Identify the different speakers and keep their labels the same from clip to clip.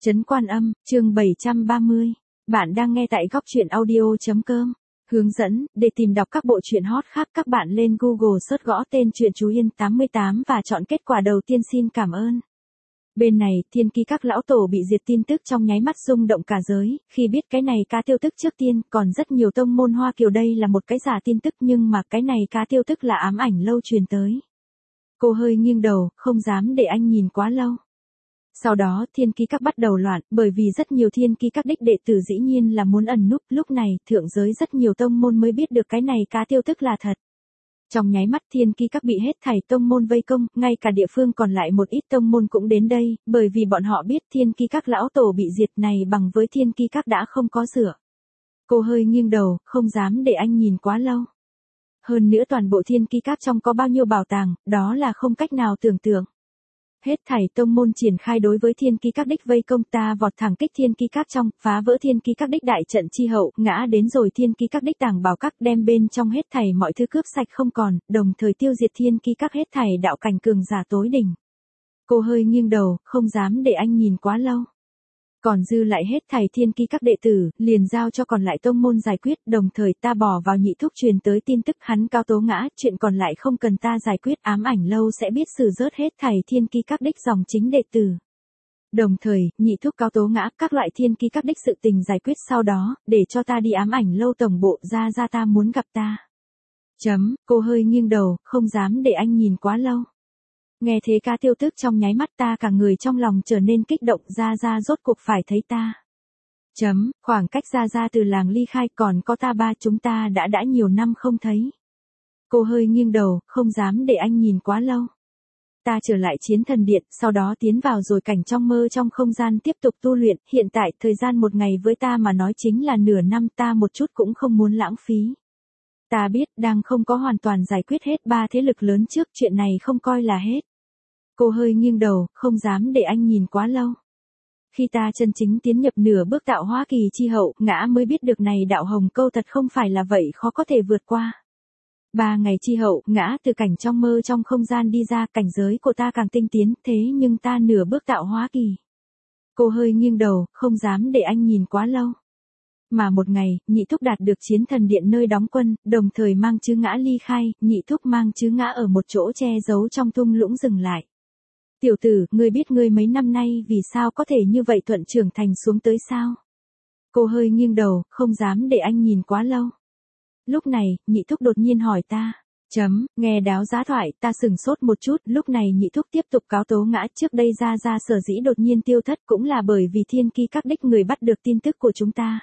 Speaker 1: Trấn Quan Âm, chương 730. Bạn đang nghe tại góc truyện audio.com. Hướng dẫn, để tìm đọc các bộ truyện hot khác các bạn lên Google search gõ tên truyện Chú Yên 88 và chọn kết quả đầu tiên. Xin cảm ơn. Bên này, Thiên Ki các lão tổ bị diệt tin tức trong nháy mắt rung động cả giới, khi biết cái này cá tiêu tức trước tiên, còn rất nhiều tông môn Hoa Kiều đây là một cái giả tin tức nhưng mà cái này cá tiêu tức là ám ảnh lâu truyền tới. Cô hơi nghiêng đầu, không dám để anh nhìn quá lâu. Sau đó Thiên Ki các bắt đầu loạn, bởi vì rất nhiều Thiên Ki các đích đệ tử dĩ nhiên là muốn ẩn núp, lúc này thượng giới rất nhiều tông môn mới biết được cái này cá tiêu tức là thật. Trong nháy mắt Thiên Ki các bị hết thảy tông môn vây công, ngay cả địa phương còn lại một ít tông môn cũng đến đây, bởi vì bọn họ biết Thiên Ki các lão tổ bị diệt này bằng với Thiên Ki các đã không có rửa. Cô hơi nghiêng đầu, không dám để anh nhìn quá lâu. Hơn nữa toàn bộ Thiên Ki các trong có bao nhiêu bảo tàng, đó là không cách nào tưởng tượng. Hết thảy tông môn triển khai đối với Thiên Ki các đích vây công, ta vọt thẳng kích Thiên Ki các trong, phá vỡ Thiên Ki các đích đại trận chi hậu, ngã đến rồi Thiên Ki các đích tàng bảo các, đem bên trong hết thảy mọi thứ cướp sạch không còn, đồng thời tiêu diệt Thiên Ki các hết thảy đạo cảnh cường giả tối đỉnh. Cô hơi nghiêng đầu, không dám để anh nhìn quá lâu. Còn dư lại hết thảy Thiên Ki các đệ tử, liền giao cho còn lại tông môn giải quyết, đồng thời ta bỏ vào nhị thúc truyền tới tin tức hắn cao tố ngã, chuyện còn lại không cần ta giải quyết, ám ảnh lâu sẽ biết xử rớt hết thảy Thiên Ki các đích dòng chính đệ tử. Đồng thời, nhị thúc cao tố ngã, các loại Thiên Ki các đích sự tình giải quyết sau đó, để cho ta đi ám ảnh lâu tổng bộ ra ta muốn gặp ta. Cô hơi nghiêng đầu, không dám để anh nhìn quá lâu. Nghe thế ca tiêu tức trong nháy mắt ta cả người trong lòng trở nên kích động, ra rốt cuộc phải thấy ta. Khoảng cách ra từ làng ly khai còn có ta ba chúng ta đã nhiều năm không thấy. Cô hơi nghiêng đầu, không dám để anh nhìn quá lâu. Ta trở lại chiến thần điện, sau đó tiến vào rồi cảnh trong mơ trong không gian tiếp tục tu luyện, hiện tại thời gian một ngày với ta mà nói chính là nửa năm, ta một chút cũng không muốn lãng phí. Ta biết đang không có hoàn toàn giải quyết hết ba thế lực lớn trước, chuyện này không coi là hết. Cô hơi nghiêng đầu, không dám để anh nhìn quá lâu. Khi ta chân chính tiến nhập nửa bước tạo hóa kỳ chi hậu, ngã mới biết được này đạo hồng câu thật không phải là vậy khó có thể vượt qua. 3 ngày chi hậu, ngã từ cảnh trong mơ trong không gian đi ra, cảnh giới của ta càng tinh tiến, thế nhưng ta nửa bước tạo hóa kỳ. Cô hơi nghiêng đầu, không dám để anh nhìn quá lâu. Mà một ngày, nhị thúc đạt được chiến thần điện nơi đóng quân, đồng thời mang chư ngã ly khai, nhị thúc mang chư ngã ở một chỗ che giấu trong thung lũng dừng lại. Tiểu tử, ngươi biết ngươi mấy năm nay vì sao có thể như vậy thuận trưởng thành xuống tới sao? Cô hơi nghiêng đầu, không dám để anh nhìn quá lâu. Lúc này, nhị thúc đột nhiên hỏi ta. Nghe đáo giá thoại, ta sừng sốt một chút, lúc này nhị thúc tiếp tục cáo tố ngã, trước đây ra sở dĩ đột nhiên tiêu thất cũng là bởi vì Thiên Ki các đích người bắt được tin tức của chúng ta.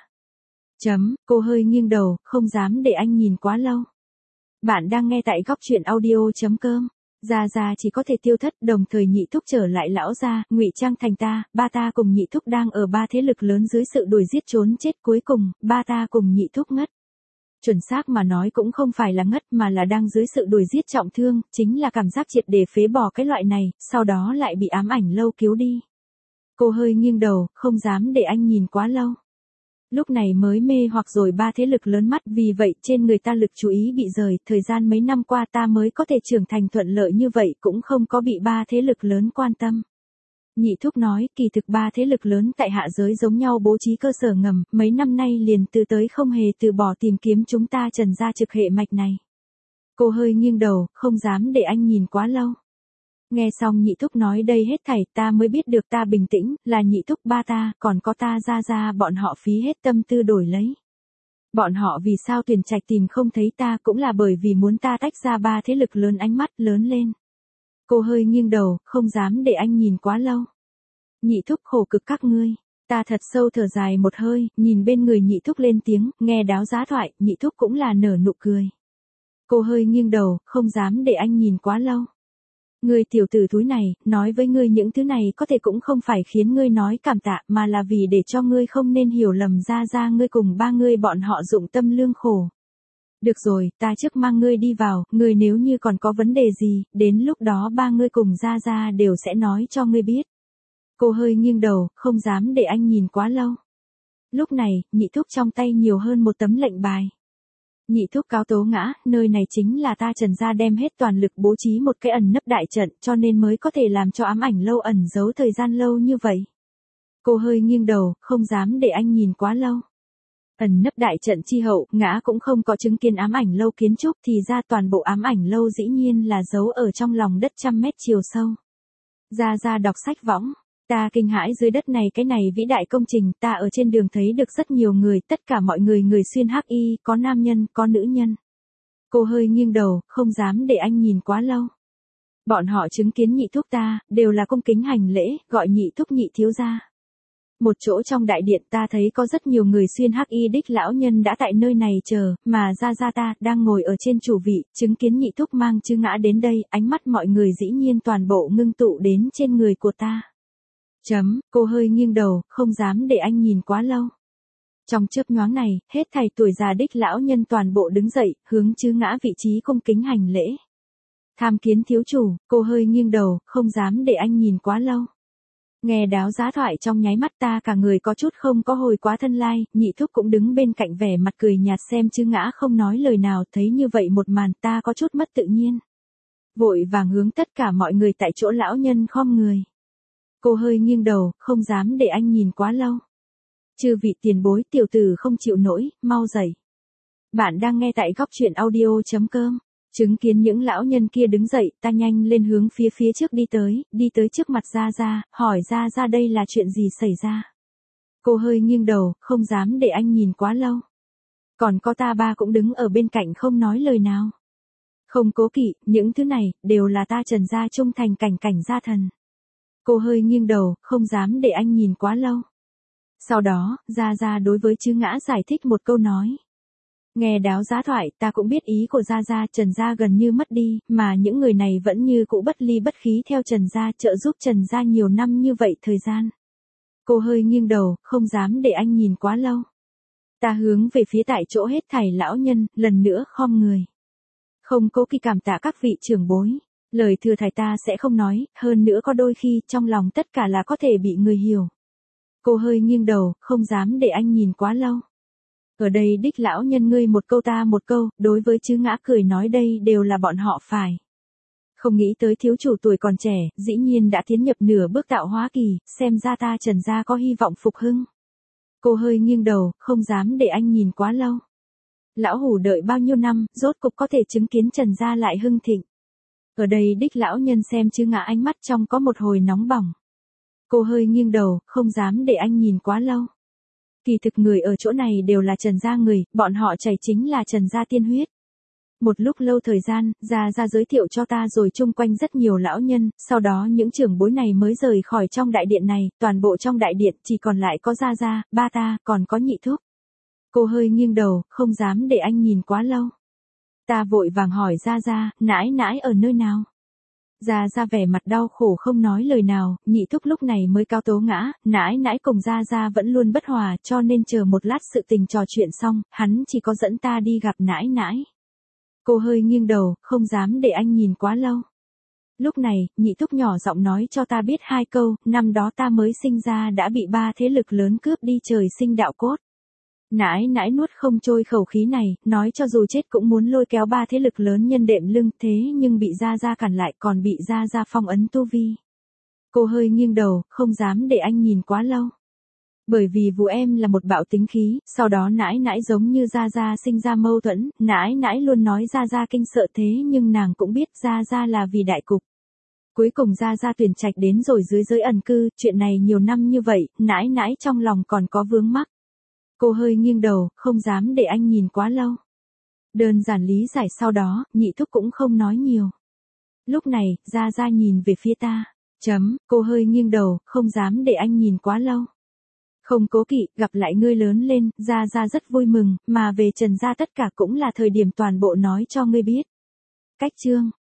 Speaker 1: Cô hơi nghiêng đầu, không dám để anh nhìn quá lâu. Bạn đang nghe tại góc truyện audio.com. Ra chỉ có thể tiêu thất, đồng thời nhị thúc trở lại lão gia, ngụy trang thành ta, ba ta cùng nhị thúc đang ở ba thế lực lớn dưới sự đuổi giết trốn chết, cuối cùng, ba ta cùng nhị thúc ngất. Chuẩn xác mà nói cũng không phải là ngất mà là đang dưới sự đuổi giết trọng thương, chính là cảm giác triệt để phế bỏ cái loại này, sau đó lại bị ám ảnh lâu cứu đi. Cô hơi nghiêng đầu, không dám để anh nhìn quá lâu. Lúc này mới mê hoặc rồi ba thế lực lớn mắt, vì vậy trên người ta lực chú ý bị rời, thời gian mấy năm qua ta mới có thể trưởng thành thuận lợi như vậy, cũng không có bị ba thế lực lớn quan tâm. Nhị thúc nói, kỳ thực ba thế lực lớn tại hạ giới giống nhau bố trí cơ sở ngầm, mấy năm nay liền từ tới không hề từ bỏ tìm kiếm chúng ta trần gia trực hệ mạch này. Cô hơi nghiêng đầu, không dám để anh nhìn quá lâu. Nghe xong nhị thúc nói đây hết thảy, ta mới biết được ta bình tĩnh, là nhị thúc ba ta, còn có ta ra bọn họ phí hết tâm tư đổi lấy. Bọn họ vì sao tuyển trạch tìm không thấy ta cũng là bởi vì muốn ta tách ra ba thế lực lớn, ánh mắt lớn lên. Cô hơi nghiêng đầu, không dám để anh nhìn quá lâu. Nhị thúc khổ cực các ngươi. Ta thật sâu thở dài một hơi, nhìn bên người nhị thúc lên tiếng, nghe đáo giá thoại, nhị thúc cũng là nở nụ cười. Cô hơi nghiêng đầu, không dám để anh nhìn quá lâu. Ngươi tiểu tử thúi này, nói với ngươi những thứ này có thể cũng không phải khiến ngươi nói cảm tạ, mà là vì để cho ngươi không nên hiểu lầm ra ngươi cùng ba ngươi bọn họ dụng tâm lương khổ. Được rồi, ta trước mang ngươi đi vào, ngươi nếu như còn có vấn đề gì, đến lúc đó ba ngươi cùng ra đều sẽ nói cho ngươi biết. Cô hơi nghiêng đầu, không dám để anh nhìn quá lâu. Lúc này, nhị thúc trong tay nhiều hơn một tấm lệnh bài. Nhị thúc cáo tố ngã, nơi này chính là ta Trần gia đem hết toàn lực bố trí một cái ẩn nấp đại trận, cho nên mới có thể làm cho ám ảnh lâu ẩn giấu thời gian lâu như vậy. Cô hơi nghiêng đầu, không dám để anh nhìn quá lâu. Ẩn nấp đại trận chi hậu, ngã cũng không có chứng kiến ám ảnh lâu kiến trúc thì ra toàn bộ ám ảnh lâu dĩ nhiên là giấu ở trong lòng đất trăm mét chiều sâu. Ra đọc sách võng. Ta kinh hãi dưới đất này cái này vĩ đại công trình, ta ở trên đường thấy được rất nhiều người, tất cả mọi người người xuyên hắc y, có nam nhân, có nữ nhân. Cô hơi nghiêng đầu, không dám để anh nhìn quá lâu. Bọn họ chứng kiến nhị thúc ta, đều là cung kính hành lễ, gọi nhị thúc nhị thiếu gia. Một chỗ trong đại điện ta thấy có rất nhiều người xuyên hắc y đích lão nhân đã tại nơi này chờ, mà ra ta đang ngồi ở trên chủ vị, chứng kiến nhị thúc mang chư ngã đến đây, ánh mắt mọi người dĩ nhiên toàn bộ ngưng tụ đến trên người của ta. Cô hơi nghiêng đầu, không dám để anh nhìn quá lâu. Trong chớp nhoáng này, hết thảy tuổi già đích lão nhân toàn bộ đứng dậy, hướng chư ngã vị trí cung kính hành lễ. Tham kiến thiếu chủ, cô hơi nghiêng đầu, không dám để anh nhìn quá lâu. Nghe đáo giá thoại trong nháy mắt ta cả người có chút không có hồi quá thân lai, nhị thúc cũng đứng bên cạnh vẻ mặt cười nhạt xem chư ngã không nói lời nào, thấy như vậy một màn ta có chút mất tự nhiên. Vội vàng hướng tất cả mọi người tại chỗ lão nhân khom người. Cô hơi nghiêng đầu, không dám để anh nhìn quá lâu. Chư vị tiền bối tiểu tử không chịu nổi, mau dậy. Bạn đang nghe tại góc truyện audio.com. Chứng kiến những lão nhân kia đứng dậy, ta nhanh lên hướng phía trước đi tới trước mặt ra, hỏi ra đây là chuyện gì xảy ra. Cô hơi nghiêng đầu, không dám để anh nhìn quá lâu. Còn có ta ba cũng đứng ở bên cạnh không nói lời nào. Không cố kỵ, những thứ này, đều là ta Trần gia trung thành cảnh gia thần. Cô hơi nghiêng đầu, không dám để anh nhìn quá lâu. Sau đó, ra đối với chư ngã giải thích một câu nói. Nghe đáo giá thoại, ta cũng biết ý của Gia Trần gia gần như mất đi, mà những người này vẫn như cũ bất ly bất khí theo Trần gia trợ giúp Trần gia nhiều năm như vậy thời gian. Cô hơi nghiêng đầu, không dám để anh nhìn quá lâu. Ta hướng về phía tại chỗ hết thảy lão nhân, lần nữa khom người. Không cố kỵ cảm tạ các vị trưởng bối. Lời thừa thải ta sẽ không nói, hơn nữa có đôi khi trong lòng tất cả là có thể bị người hiểu. Cô hơi nghiêng đầu, không dám để anh nhìn quá lâu. Ở đây đích lão nhân ngươi một câu ta một câu, đối với chư ngã cười nói đây đều là bọn họ phải. Không nghĩ tới thiếu chủ tuổi còn trẻ, dĩ nhiên đã tiến nhập nửa bước tạo hóa kỳ, xem ra ta Trần gia có hy vọng phục hưng. Cô hơi nghiêng đầu, không dám để anh nhìn quá lâu. Lão hủ đợi bao nhiêu năm, rốt cục có thể chứng kiến Trần gia lại hưng thịnh. Ở đây đích lão nhân xem chư ngã ánh mắt trong có một hồi nóng bỏng. Cô hơi nghiêng đầu, không dám để anh nhìn quá lâu. Kỳ thực người ở chỗ này đều là Trần gia người, bọn họ chảy chính là Trần gia tiên huyết. Một lúc lâu thời gian, ra giới thiệu cho ta rồi chung quanh rất nhiều lão nhân, sau đó những trưởng bối này mới rời khỏi trong đại điện này, toàn bộ trong đại điện chỉ còn lại có ra, ba ta, còn có nhị thúc. Cô hơi nghiêng đầu, không dám để anh nhìn quá lâu. Ta vội vàng hỏi ra, nãi ở nơi nào? Ra vẻ mặt đau khổ không nói lời nào, nhị thúc lúc này mới cao tố ngã, nãi cùng ra vẫn luôn bất hòa cho nên chờ một lát sự tình trò chuyện xong, hắn chỉ có dẫn ta đi gặp nãi. Cô hơi nghiêng đầu, không dám để anh nhìn quá lâu. Lúc này, nhị thúc nhỏ giọng nói cho ta biết hai câu, năm đó ta mới sinh ra đã bị ba thế lực lớn cướp đi trời sinh đạo cốt. Nãi nuốt không trôi khẩu khí này, nói cho dù chết cũng muốn lôi kéo ba thế lực lớn nhân đệm lưng thế nhưng bị ra cản lại còn bị ra phong ấn tu vi. Cô hơi nghiêng đầu, không dám để anh nhìn quá lâu. Bởi vì vụ em là một bạo tính khí, sau đó nãi giống như ra sinh ra mâu thuẫn, nãi luôn nói ra kinh sợ thế nhưng nàng cũng biết ra là vì đại cục. Cuối cùng ra tuyển trạch đến rồi dưới giới ẩn cư, chuyện này nhiều năm như vậy, nãi trong lòng còn có vướng mắc. Cô hơi nghiêng đầu, không dám để anh nhìn quá lâu. Đơn giản lý giải sau đó, nhị thúc cũng không nói nhiều. Lúc này, ra nhìn về phía ta. Cô hơi nghiêng đầu, không dám để anh nhìn quá lâu. Không cố kỵ, gặp lại ngươi lớn lên, ra rất vui mừng, mà về Trần gia tất cả cũng là thời điểm toàn bộ nói cho ngươi biết. Cách chương